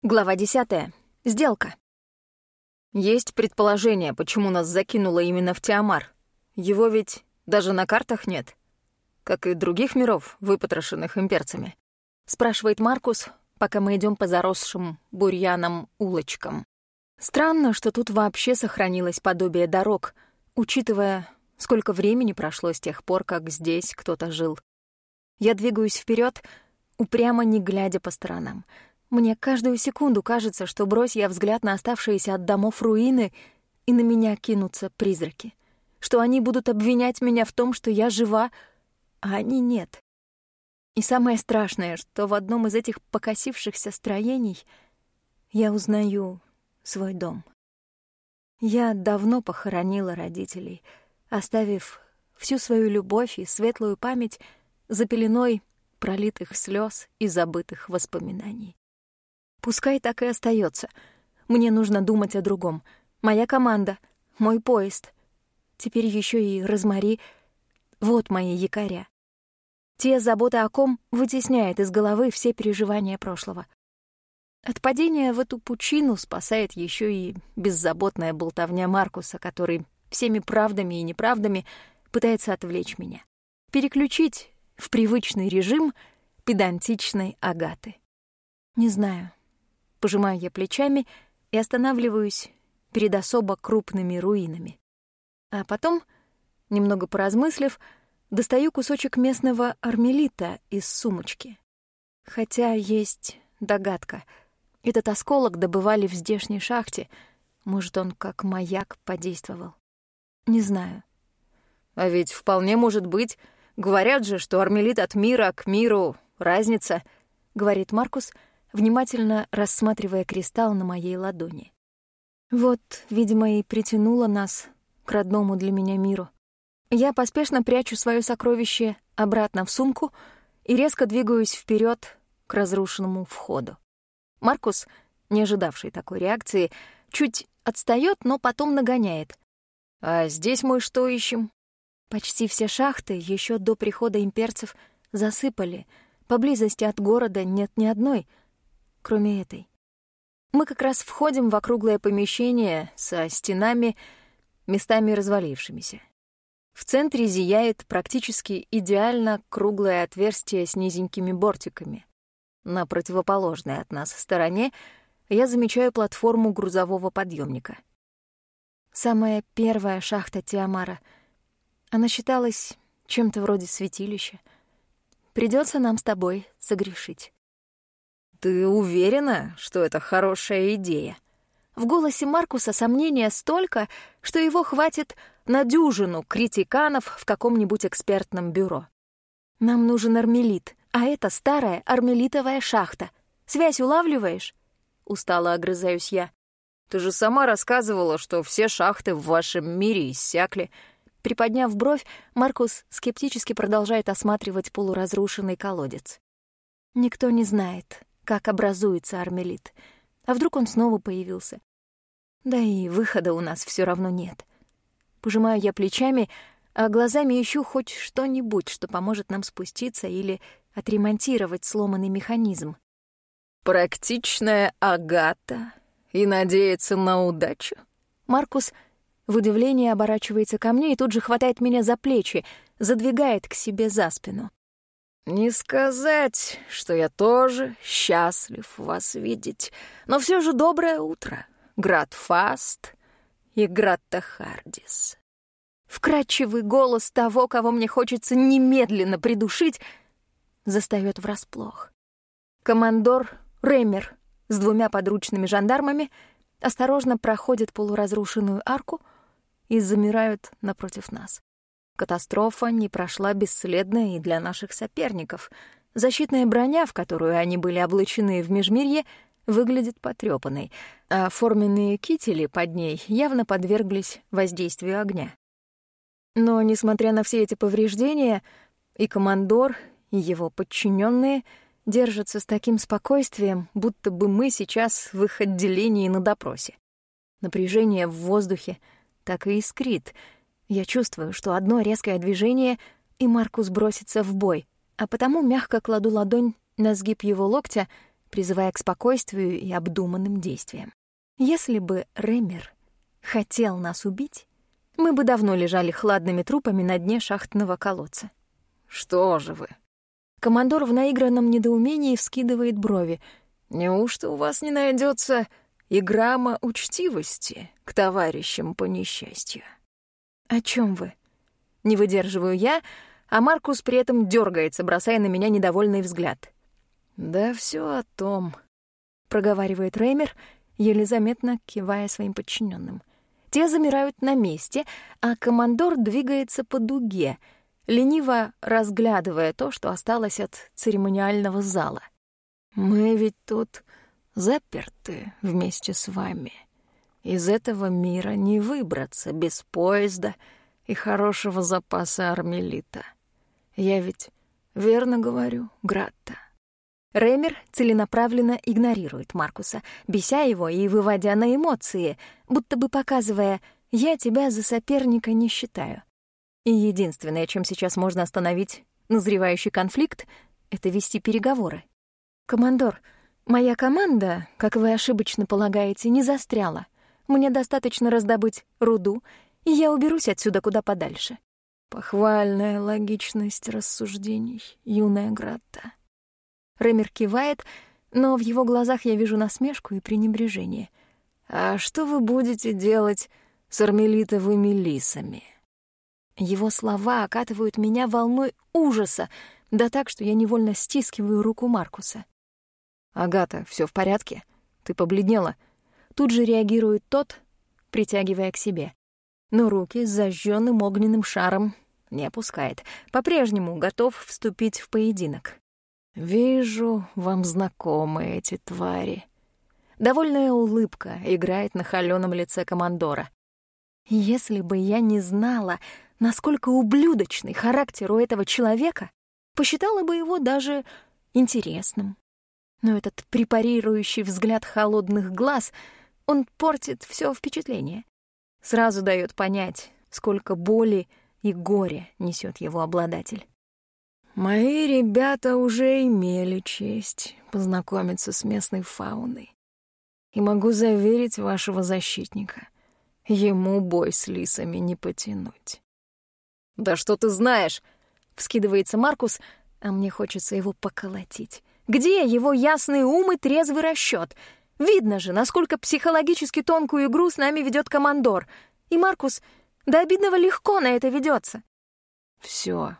Глава 10. Сделка. Есть предположение, почему нас закинуло именно в Тиамар. Его ведь даже на картах нет, как и других миров, выпотрошенных имперцами. Спрашивает Маркус, пока мы идем по заросшим бурьяном улочкам. Странно, что тут вообще сохранилось подобие дорог, учитывая, сколько времени прошло с тех пор, как здесь кто-то жил. Я двигаюсь вперед, упрямо не глядя по сторонам. Мне каждую секунду кажется, что брось я взгляд на оставшиеся от домов руины, и на меня кинутся призраки. Что они будут обвинять меня в том, что я жива, а они нет. И самое страшное, что в одном из этих покосившихся строений я узнаю свой дом. Я давно похоронила родителей, оставив всю свою любовь и светлую память за пеленой пролитых слез и забытых воспоминаний. Пускай так и остается. Мне нужно думать о другом. Моя команда, мой поезд. Теперь еще и Розмари. Вот мои якоря. Те, забота о ком вытесняет из головы все переживания прошлого. От падения в эту пучину спасает еще и беззаботная болтовня Маркуса, который всеми правдами и неправдами пытается отвлечь меня. Переключить в привычный режим педантичной Агаты. Не знаю. Пожимаю я плечами и останавливаюсь перед особо крупными руинами. А потом, немного поразмыслив, достаю кусочек местного армелита из сумочки. Хотя есть догадка. Этот осколок добывали в здешней шахте. Может, он как маяк подействовал. Не знаю. А ведь вполне может быть. Говорят же, что армелит от мира к миру — разница, — говорит Маркус, внимательно рассматривая кристалл на моей ладони. Вот, видимо, и притянуло нас к родному для меня миру. Я поспешно прячу свое сокровище обратно в сумку и резко двигаюсь вперед к разрушенному входу. Маркус, не ожидавший такой реакции, чуть отстаёт, но потом нагоняет. «А здесь мы что ищем?» Почти все шахты еще до прихода имперцев засыпали. Поблизости от города нет ни одной, кроме этой. Мы как раз входим в округлое помещение со стенами, местами развалившимися. В центре зияет практически идеально круглое отверстие с низенькими бортиками. На противоположной от нас стороне я замечаю платформу грузового подъемника. Самая первая шахта Тиамара. Она считалась чем-то вроде святилища. Придется нам с тобой согрешить. «Ты уверена, что это хорошая идея?» В голосе Маркуса сомнения столько, что его хватит на дюжину критиканов в каком-нибудь экспертном бюро. «Нам нужен армелит, а это старая армелитовая шахта. Связь улавливаешь?» Устало огрызаюсь я. «Ты же сама рассказывала, что все шахты в вашем мире иссякли». Приподняв бровь, Маркус скептически продолжает осматривать полуразрушенный колодец. Никто не знает, как образуется армелит. А вдруг он снова появился? Да и выхода у нас все равно нет. Пожимаю я плечами, а глазами ищу хоть что-нибудь, что поможет нам спуститься или отремонтировать сломанный механизм. «Практичная Агата и надеется на удачу?» Маркус в удивлении оборачивается ко мне и тут же хватает меня за плечи, задвигает к себе за спину. «Не сказать, что я тоже счастлив вас видеть, но все же доброе утро, Град Фаст и Гратта Хардис». Вкрадчивый голос того, кого мне хочется немедленно придушить, застаёт врасплох. Командор Ремер с 2 подручными жандармами осторожно проходит полуразрушенную арку и замирают напротив нас. Катастрофа не прошла бесследно и для наших соперников. Защитная броня, в которую они были облачены в Межмирье, выглядит потрёпанной, а форменные кители под ней явно подверглись воздействию огня. Но, несмотря на все эти повреждения, и командор, и его подчиненные держатся с таким спокойствием, будто бы мы сейчас в их отделении на допросе. Напряжение в воздухе так и искрит. Я чувствую, что одно резкое движение, и Маркус бросится в бой, а потому мягко кладу ладонь на сгиб его локтя, призывая к спокойствию и обдуманным действиям. Если бы Ремер хотел нас убить, мы бы давно лежали хладными трупами на дне шахтного колодца. «Что же вы?» Командор в наигранном недоумении вскидывает брови. «Неужто у вас не найдется и грамма учтивости к товарищам по несчастью?» «О чем вы?» Не выдерживаю я, а Маркус при этом дергается, бросая на меня недовольный взгляд. «Да все о том», — проговаривает Реймер, еле заметно кивая своим подчиненным. Те замирают на месте, а командор двигается по дуге, лениво разглядывая то, что осталось от церемониального зала. «Мы ведь тут заперты вместе с вами. Из этого мира не выбраться без поезда и хорошего запаса армелита. Я ведь верно говорю, Гратта?» Ремер целенаправленно игнорирует Маркуса, беся его и выводя на эмоции, будто бы показывая «я тебя за соперника не считаю». И единственное, чем сейчас можно остановить назревающий конфликт, это вести переговоры. «Командор, моя команда, как вы ошибочно полагаете, не застряла. Мне достаточно раздобыть руду, и я уберусь отсюда куда подальше». Похвальная логичность рассуждений, юная Гратта. Ремер кивает, но в его глазах я вижу насмешку и пренебрежение. «А что вы будете делать с армелитовыми лисами?» Его слова окатывают меня волной ужаса, да так, что я невольно стискиваю руку Маркуса. «Агата, все в порядке? Ты побледнела?» Тут же реагирует тот, притягивая к себе. Но руки с зажженным огненным шаром не опускает, по-прежнему готов вступить в поединок. «Вижу, вам знакомы эти твари». Довольная улыбка играет на холёном лице командора. Если бы я не знала, насколько ублюдочный характер у этого человека, посчитала бы его даже интересным. Но этот препарирующий взгляд холодных глаз, он портит всё впечатление. Сразу даёт понять, сколько боли и горя несёт его обладатель. «Мои ребята уже имели честь познакомиться с местной фауной. И могу заверить вашего защитника, ему бой с лисами не потянуть». «Да что ты знаешь?» — вскидывается Маркус, а мне хочется его поколотить. «Где его ясный ум и трезвый расчёт? Видно же, насколько психологически тонкую игру с нами ведёт командор. И Маркус до обидного легко на это ведётся». «Всё.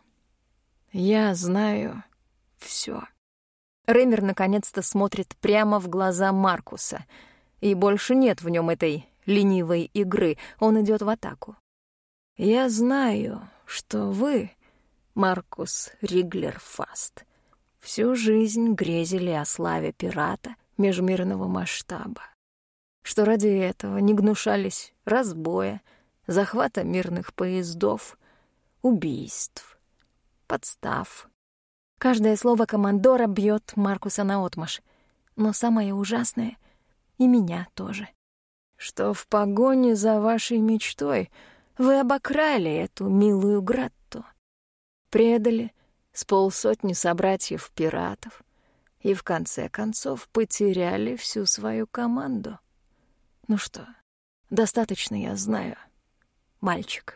Я знаю всё». Ремер наконец-то смотрит прямо в глаза Маркуса, и больше нет в нём этой ленивой игры, он идёт в атаку. «Я знаю, что вы, Маркус Риглер-Фаст, всю жизнь грезили о славе пирата межмирного масштаба, что ради этого не гнушались разбоя, захвата мирных поездов, убийств, подстав». Каждое слово командора бьёт Маркуса наотмашь, но самое ужасное — и меня тоже. Что в погоне за вашей мечтой вы обокрали эту милую Гратту, предали с 50 собратьев-пиратов и в конце концов потеряли всю свою команду. Ну что, достаточно я знаю, мальчик.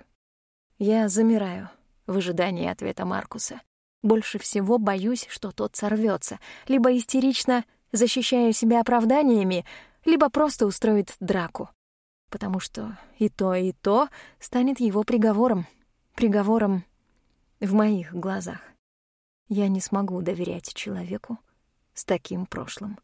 Я замираю в ожидании ответа Маркуса. Больше всего боюсь, что тот сорвётся, либо истерично защищая себя оправданиями, либо просто устроит драку. Потому что и то станет его приговором. Приговором в моих глазах. Я не смогу доверять человеку с таким прошлым.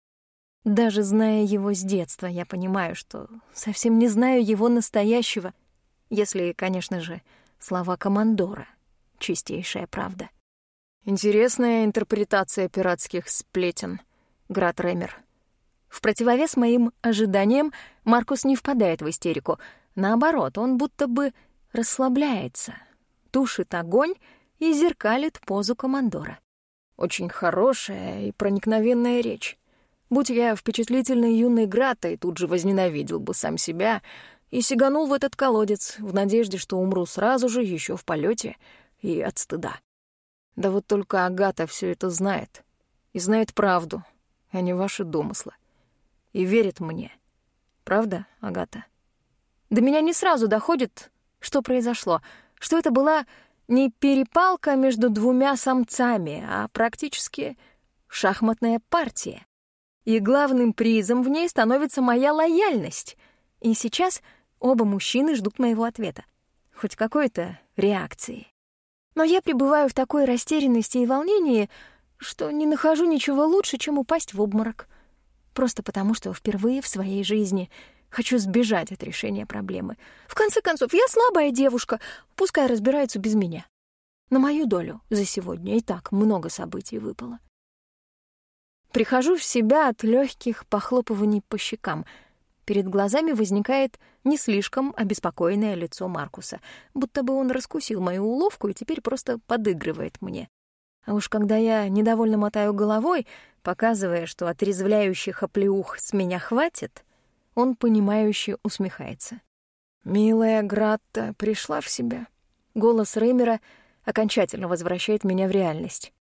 Даже зная его с детства, я понимаю, что совсем не знаю его настоящего, если, конечно же, слова командора — чистейшая правда. Интересная интерпретация пиратских сплетен, Грат Ремер. В противовес моим ожиданиям Маркус не впадает в истерику. Наоборот, он будто бы расслабляется, тушит огонь и зеркалит позу командора. Очень хорошая и проникновенная речь. Будь я впечатлительной юной Граттой, тут же возненавидел бы сам себя и сиганул в этот колодец в надежде, что умру сразу же, еще в полете и от стыда. Да вот только Агата все это знает. И знает правду. а не ваши домыслы. И верит мне. Правда, Агата? До меня не сразу доходит, что произошло, что это была не перепалка между двумя самцами, а практически шахматная партия. И главным призом в ней становится моя лояльность. И сейчас оба мужчины ждут моего ответа, хоть какой-то реакции. Но я пребываю в такой растерянности и волнении, что не нахожу ничего лучше, чем упасть в обморок. Просто потому, что впервые в своей жизни хочу сбежать от решения проблемы. В конце концов, я слабая девушка, пускай разбираются без меня. На мою долю за сегодня и так много событий выпало. Прихожу в себя от легких похлопываний по щекам. Перед глазами возникает не слишком обеспокоенное лицо Маркуса, будто бы он раскусил мою уловку и теперь просто подыгрывает мне. А уж когда я недовольно мотаю головой, показывая, что отрезвляющих оплеух с меня хватит, он понимающе усмехается. «Милая Гратта пришла в себя». Голос Реймера окончательно возвращает меня в реальность.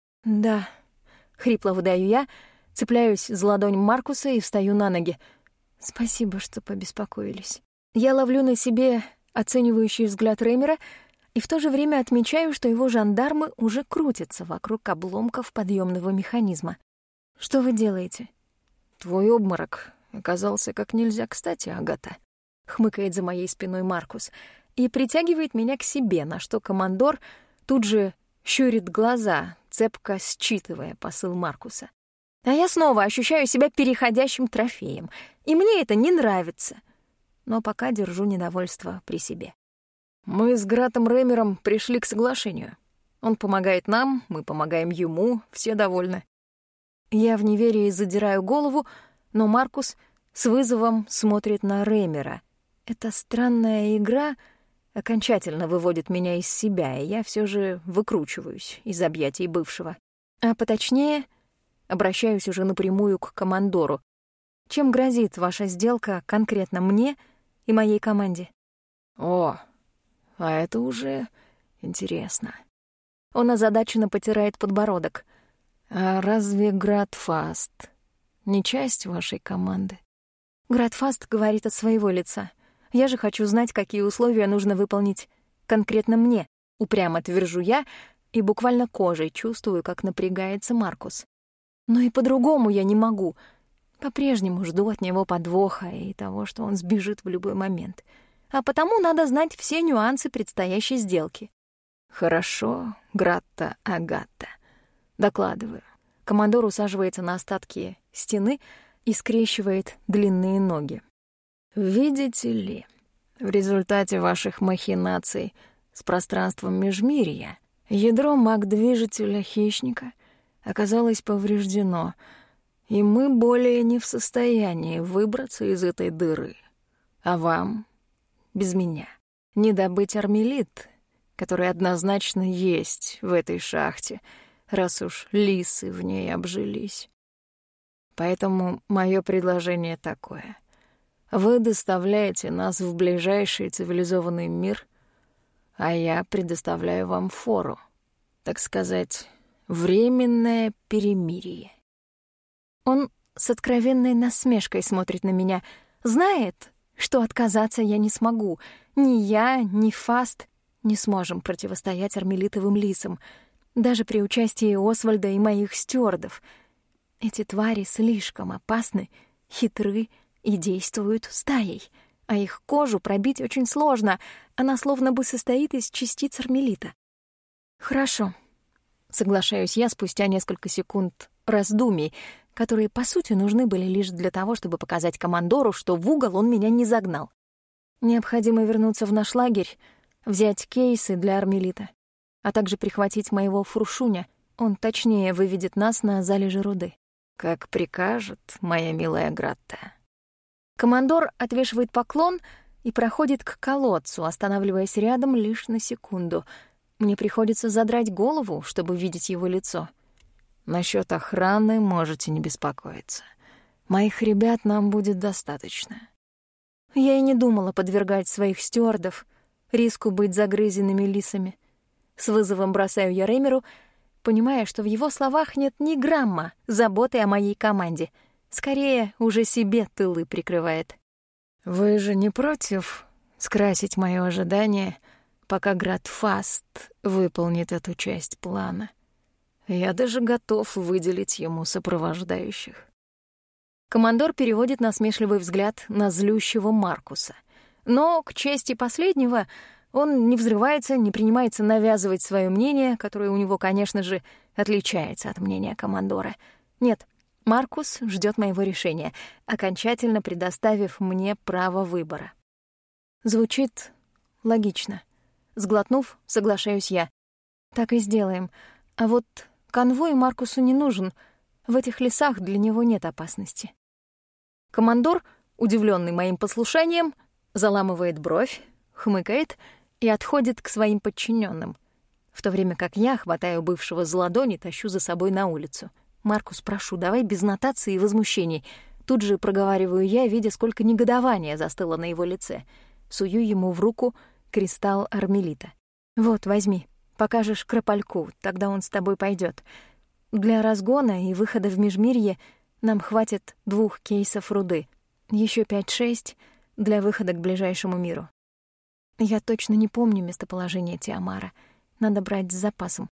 «Да», — хрипло выдаю я, цепляюсь за ладонь Маркуса и встаю на ноги. «Спасибо, что побеспокоились». Я ловлю на себе оценивающий взгляд Реймера и в то же время отмечаю, что его жандармы уже крутятся вокруг обломков подъемного механизма. «Что вы делаете?» «Твой обморок оказался как нельзя кстати, Агата», — хмыкает за моей спиной Маркус и притягивает меня к себе, на что командор тут же щурит глаза, цепко считывая посыл Маркуса. А я снова ощущаю себя переходящим трофеем, и мне это не нравится. Но пока держу недовольство при себе. «Мы с Гратом Реймером пришли к соглашению. Он помогает нам, мы помогаем ему, все довольны». Я в неверии задираю голову, но Маркус с вызовом смотрит на Реймера. Эта странная игра окончательно выводит меня из себя, и я все же выкручиваюсь из объятий бывшего. А поточнее, обращаюсь уже напрямую к командору. Чем грозит ваша сделка конкретно мне и моей команде? О, а это уже интересно. Он озадаченно потирает подбородок. А разве Гратфаст не часть вашей команды? Гратфаст говорит от своего лица. Я же хочу знать, какие условия нужно выполнить конкретно мне. Упрямо твержу я и буквально кожей чувствую, как напрягается Маркус. Но и по-другому я не могу. По-прежнему жду от него подвоха и того, что он сбежит в любой момент. А потому надо знать все нюансы предстоящей сделки. Хорошо, Гратта Агата. Докладываю. Командор усаживается на остатки стены и скрещивает длинные ноги. Видите ли, в результате ваших махинаций с пространством межмирья ядро маг-движителя хищника оказалось повреждено, и мы более не в состоянии выбраться из этой дыры. А вам, без меня, не добыть армелит, который однозначно есть в этой шахте, раз уж лисы в ней обжились. Поэтому мое предложение такое. Вы доставляете нас в ближайший цивилизованный мир, а я предоставляю вам фору, так сказать, временное перемирие. Он с откровенной насмешкой смотрит на меня. Знает, что отказаться я не смогу. Ни я, ни Фаст не сможем противостоять армелитовым лисам, даже при участии Освальда и моих стюардов. Эти твари слишком опасны, хитры и действуют стаей, а их кожу пробить очень сложно, она словно бы состоит из частиц армелита. «Хорошо», — соглашаюсь я спустя несколько секунд раздумий, которые, по сути, нужны были лишь для того, чтобы показать командору, что в угол он меня не загнал. Необходимо вернуться в наш лагерь, взять кейсы для армелита, а также прихватить моего фуршуня. Он точнее выведет нас на залежи руды. «Как прикажет, моя милая Гратта». Командор отвешивает поклон и проходит к колодцу, останавливаясь рядом лишь на секунду. Мне приходится задрать голову, чтобы видеть его лицо. Насчёт охраны можете не беспокоиться. Моих ребят нам будет достаточно. Я и не думала подвергать своих стюардов риску быть загрызенными лисами. С вызовом бросаю я Реймеру, понимая, что в его словах нет ни грамма заботы о моей команде. Скорее, уже себе тылы прикрывает. «Вы же не против скрасить моё ожидание, пока Градфаст выполнит эту часть плана? Я даже готов выделить ему сопровождающих». Командор переводит насмешливый взгляд на злющего Маркуса. Но, к чести последнего, он не взрывается, не принимается навязывать своё мнение, которое у него, конечно же, отличается от мнения командора. Нет, Маркус ждёт моего решения, окончательно предоставив мне право выбора. Звучит логично. Сглотнув, соглашаюсь я. Так и сделаем. А вот конвой Маркусу не нужен. В этих лесах для него нет опасности. Командор, удивлённый моим послушанием, заламывает бровь, хмыкает и отходит к своим подчинённым, в то время как я хватаю бывшего за ладони и тащу за собой на улицу. «Маркус, прошу, давай без нотаций и возмущений». Тут же проговариваю я, видя, сколько негодования застыло на его лице. Сую ему в руку кристалл армелита. «Вот, возьми, покажешь Кропальку, тогда он с тобой пойдёт. Для разгона и выхода в Межмирье нам хватит 2 кейсов руды, ещё 5-6 для выхода к ближайшему миру. Я точно не помню местоположение Тиамара. Надо брать с запасом».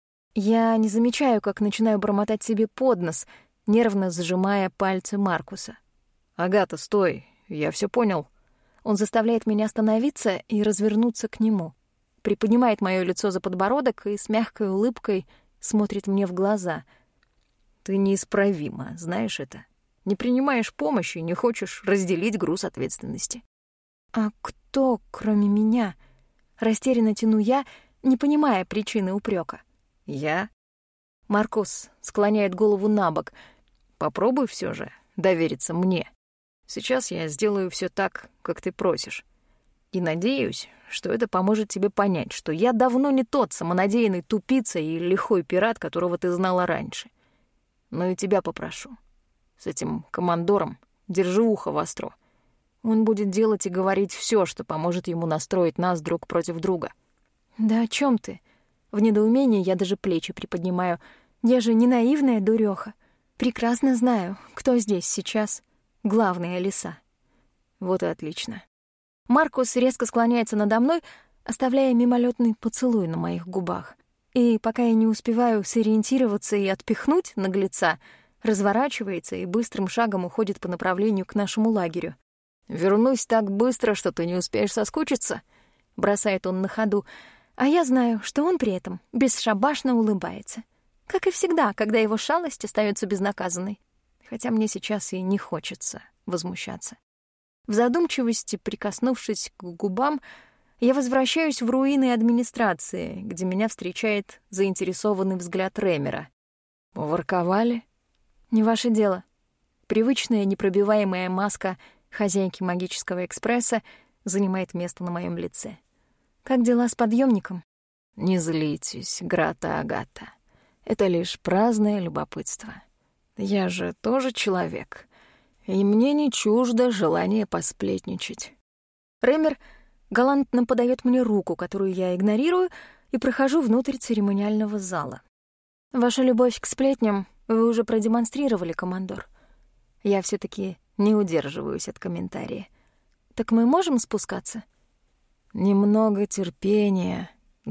Я не замечаю, как начинаю бормотать себе под нос, нервно сжимая пальцы Маркуса. «Агата, стой, я всё понял». Он заставляет меня остановиться и развернуться к нему. Приподнимает моё лицо за подбородок и с мягкой улыбкой смотрит мне в глаза. «Ты неисправима, знаешь это. Не принимаешь помощи, не хочешь разделить груз ответственности». «А кто, кроме меня?» Растерянно тяну я, не понимая причины упрёка. «Я?» Маркус склоняет голову набок. «Попробуй всё же довериться мне. Сейчас я сделаю всё так, как ты просишь. И надеюсь, что это поможет тебе понять, что я давно не тот самонадеянный тупица и лихой пират, которого ты знала раньше. Но и тебя попрошу. С этим командором держи ухо востро. Он будет делать и говорить всё, что поможет ему настроить нас друг против друга». «Да о чём ты?» В недоумении я даже плечи приподнимаю. Я же не наивная дурёха. Прекрасно знаю, кто здесь сейчас главная лиса. Вот и отлично. Маркус резко склоняется надо мной, оставляя мимолетный поцелуй на моих губах. И пока я не успеваю сориентироваться и отпихнуть наглеца, разворачивается и быстрым шагом уходит по направлению к нашему лагерю. «Вернусь так быстро, что ты не успеешь соскучиться», — бросает он на ходу, а я знаю, что он при этом бесшабашно улыбается. Как и всегда, когда его шалость остается безнаказанной. Хотя мне сейчас и не хочется возмущаться. В задумчивости, прикоснувшись к губам, я возвращаюсь в руины администрации, где меня встречает заинтересованный взгляд Ремера. «Поворковали?» «Не ваше дело». Привычная непробиваемая маска хозяйки магического экспресса занимает место на моем лице. «Как дела с подъемником?» «Не злитесь, Грата Агата. Это лишь праздное любопытство. Я же тоже человек, и мне не чуждо желание посплетничать». Ремер галантно подает мне руку, которую я игнорирую, и прохожу внутрь церемониального зала. «Ваша любовь к сплетням вы уже продемонстрировали, командор». Я все-таки не удерживаюсь от комментария. «Так мы можем спускаться?» «Немного терпения,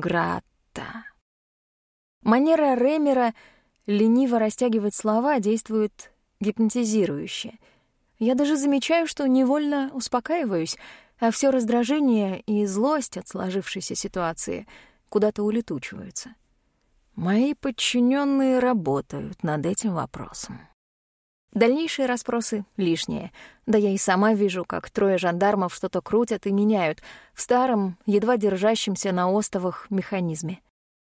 Гратта». Манера Ремера лениво растягивать слова действует гипнотизирующе. Я даже замечаю, что невольно успокаиваюсь, а все раздражение и злость от сложившейся ситуации куда-то улетучиваются. Мои подчиненные работают над этим вопросом. Дальнейшие расспросы лишние. Да я и сама вижу, как 3 жандармов что-то крутят и меняют в старом, едва держащемся на остовах механизме.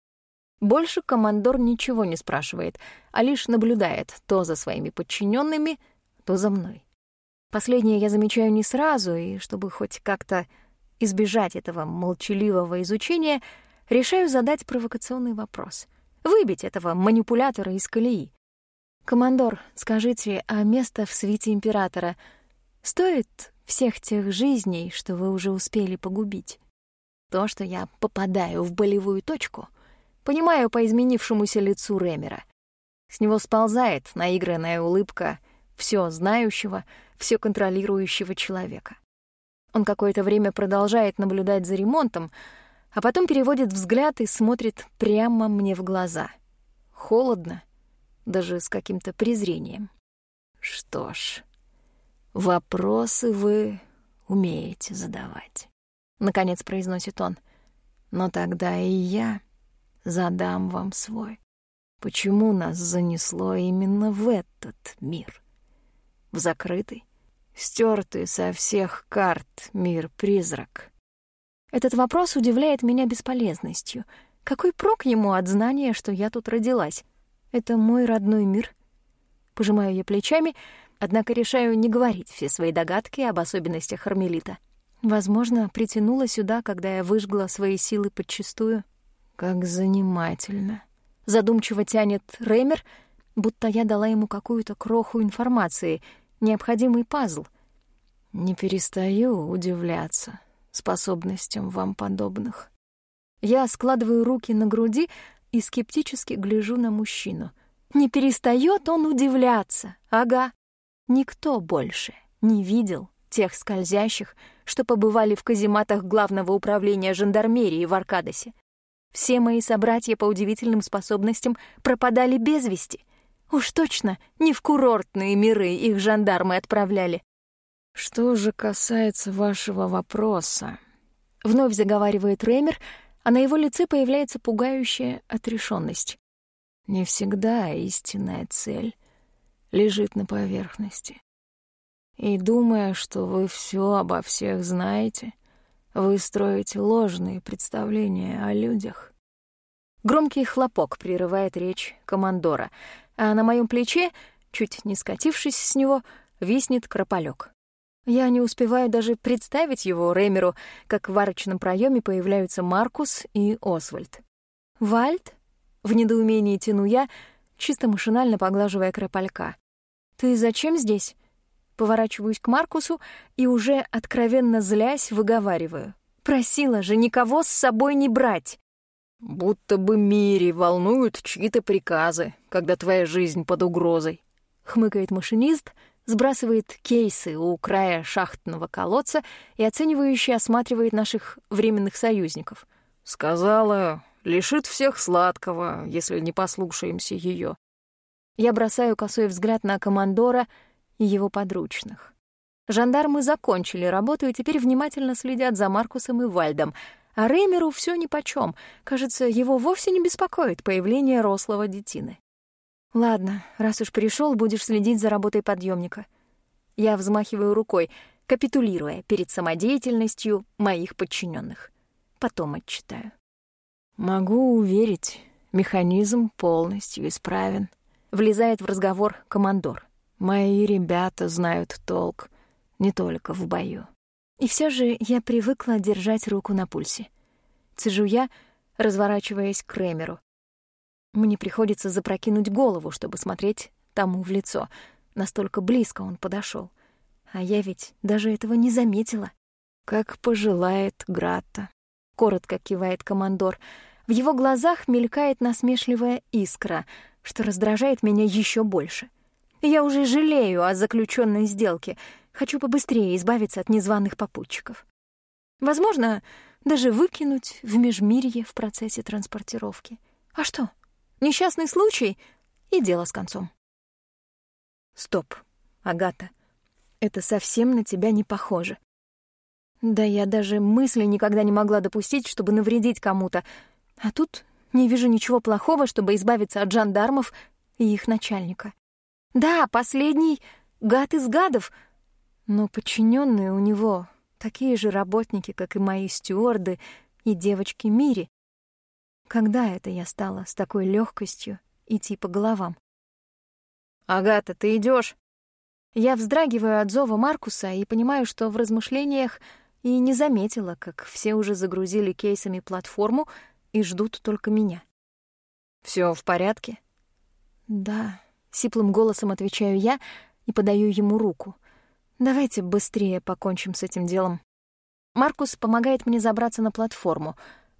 Больше командор ничего не спрашивает, а лишь наблюдает то за своими подчиненными, то за мной. Последнее я замечаю не сразу, и чтобы хоть как-то избежать этого молчаливого изучения, решаю задать провокационный вопрос. Выбить этого манипулятора из колеи. «Командор, скажите, а место в свите императора стоит всех тех жизней, что вы уже успели погубить?» То, что я попадаю в болевую точку, Понимаю по изменившемуся лицу Рэмера. С него сползает наигранная улыбка всё знающего, всё контролирующего человека. Он какое-то время продолжает наблюдать за ремонтом, а потом переводит взгляд и смотрит прямо мне в глаза. Холодно, даже с каким-то презрением. «Что ж, вопросы вы умеете задавать», — наконец произносит он. «Но тогда и я задам вам свой. Почему нас занесло именно в этот мир? В закрытый, стёртый со всех карт мир-призрак?» Этот вопрос удивляет меня бесполезностью. Какой прок ему от знания, что я тут родилась? Это мой родной мир. Пожимаю я плечами, однако решаю не говорить все свои догадки об особенностях Хармелита. Возможно, притянула сюда, когда я выжгла свои силы подчистую. Как занимательно. Задумчиво тянет Рэмер, будто я дала ему какую-то кроху информации, необходимый пазл. Не перестаю удивляться способностям вам подобных. Я складываю руки на груди и скептически гляжу на мужчину. Не перестает он удивляться. Ага. Никто больше не видел тех скользящих, что побывали в казематах Главного управления жандармерии в Аркадосе. Все мои собратья по удивительным способностям пропадали без вести. Уж точно не в курортные миры их жандармы отправляли. «Что же касается вашего вопроса», — вновь заговаривает Рэмер, а на его лице появляется пугающая отрешённость. «Не всегда истинная цель лежит на поверхности. И думая, что вы всё обо всех знаете, вы строите ложные представления о людях». Громкий хлопок прерывает речь командора, а на моём плече, чуть не скатившись с него, виснет крополёк. Я не успеваю даже представить его Рэмеру, как в арочном проёме появляются Маркус и Освальд. «Вальд?» — в недоумении тяну я, чисто машинально поглаживая крополька. «Ты зачем здесь?» Поворачиваюсь к Маркусу и уже откровенно злясь выговариваю. «Просила же никого с собой не брать!» «Будто бы Мири волнуют чьи-то приказы, когда твоя жизнь под угрозой», — хмыкает машинист, сбрасывает кейсы у края шахтного колодца и оценивающе осматривает наших временных союзников. «Сказала, лишит всех сладкого, если не послушаемся её». Я бросаю косой взгляд на командора и его подручных. Жандармы закончили работу и теперь внимательно следят за Маркусом и Вальдом, а Рэмеру всё нипочём. Кажется, его вовсе не беспокоит появление рослого детины. «Ладно, раз уж пришёл, будешь следить за работой подъёмника». Я взмахиваю рукой, капитулируя перед самодеятельностью моих подчинённых. Потом отчитаю. «Могу уверить, механизм полностью исправен», — влезает в разговор командор. «Мои ребята знают толк не только в бою». И всё же я привыкла держать руку на пульсе. Цежу я, разворачиваясь к Рэмеру. Мне приходится запрокинуть голову, чтобы смотреть тому в лицо. Настолько близко он подошёл. А я ведь даже этого не заметила. «Как пожелает Гратта», — коротко кивает командор. В его глазах мелькает насмешливая искра, что раздражает меня ещё больше. Я уже жалею о заключённой сделке. Хочу побыстрее избавиться от незваных попутчиков. Возможно, даже выкинуть в межмирье в процессе транспортировки. А что? Несчастный случай и дело с концом. Стоп, Агата. Это совсем на тебя не похоже. Да я даже мысли никогда не могла допустить, чтобы навредить кому-то. А тут не вижу ничего плохого, чтобы избавиться от жандармов и их начальника. Да, последний гад из гадов, но подчиненные у него такие же работники, как и мои стюарды и девочки Мири. Когда это я стала с такой лёгкостью идти по головам? «Агата, ты идёшь?» Я вздрагиваю от зова Маркуса и понимаю, что в размышлениях и не заметила, как все уже загрузили кейсами платформу и ждут только меня. «Всё в порядке?» «Да», — сиплым голосом отвечаю я и подаю ему руку. «Давайте быстрее покончим с этим делом». Маркус помогает мне забраться на платформу.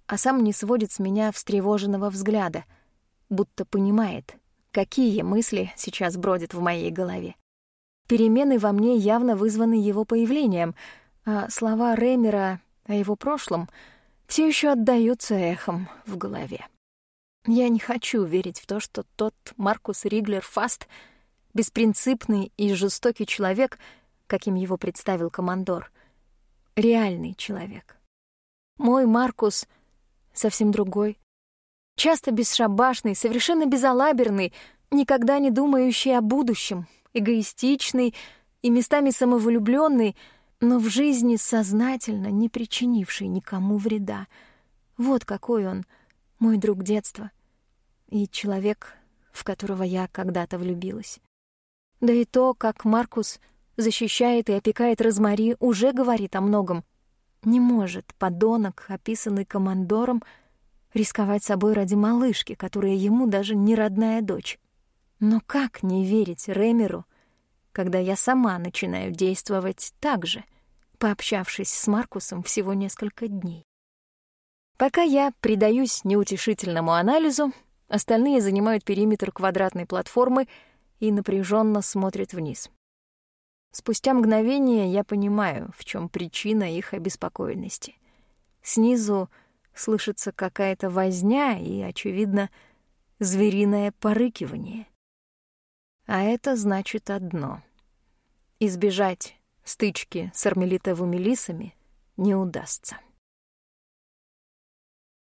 а сам не сводит с меня встревоженного взгляда, будто понимает, какие мысли сейчас бродят в моей голове. Перемены во мне явно вызваны его появлением, а слова Реймера о его прошлом все еще отдаются эхом в голове. Я не хочу верить в то, что тот Маркус Риглер Фаст — беспринципный и жестокий человек, каким его представил командор. Реальный человек. Мой Маркус совсем другой. Часто бесшабашный, совершенно безалаберный, никогда не думающий о будущем, эгоистичный и местами самовлюблённый, но в жизни сознательно не причинивший никому вреда. Вот какой он, мой друг детства и человек, в которого я когда-то влюбилась. Да и то, как Маркус защищает и опекает Розмари, уже говорит о многом. Не может подонок, описанный командором, рисковать собой ради малышки, которая ему даже не родная дочь. Но как не верить Реймеру, когда я сама начинаю действовать так же, пообщавшись с Маркусом всего несколько дней? Пока я предаюсь неутешительному анализу, остальные занимают периметр квадратной платформы и напряженно смотрят вниз. Спустя мгновение я понимаю, в чем причина их обеспокоенности. Снизу слышится какая-то возня и, очевидно, звериное порыкивание. А это значит одно — избежать стычки с армелитовыми лисами не удастся.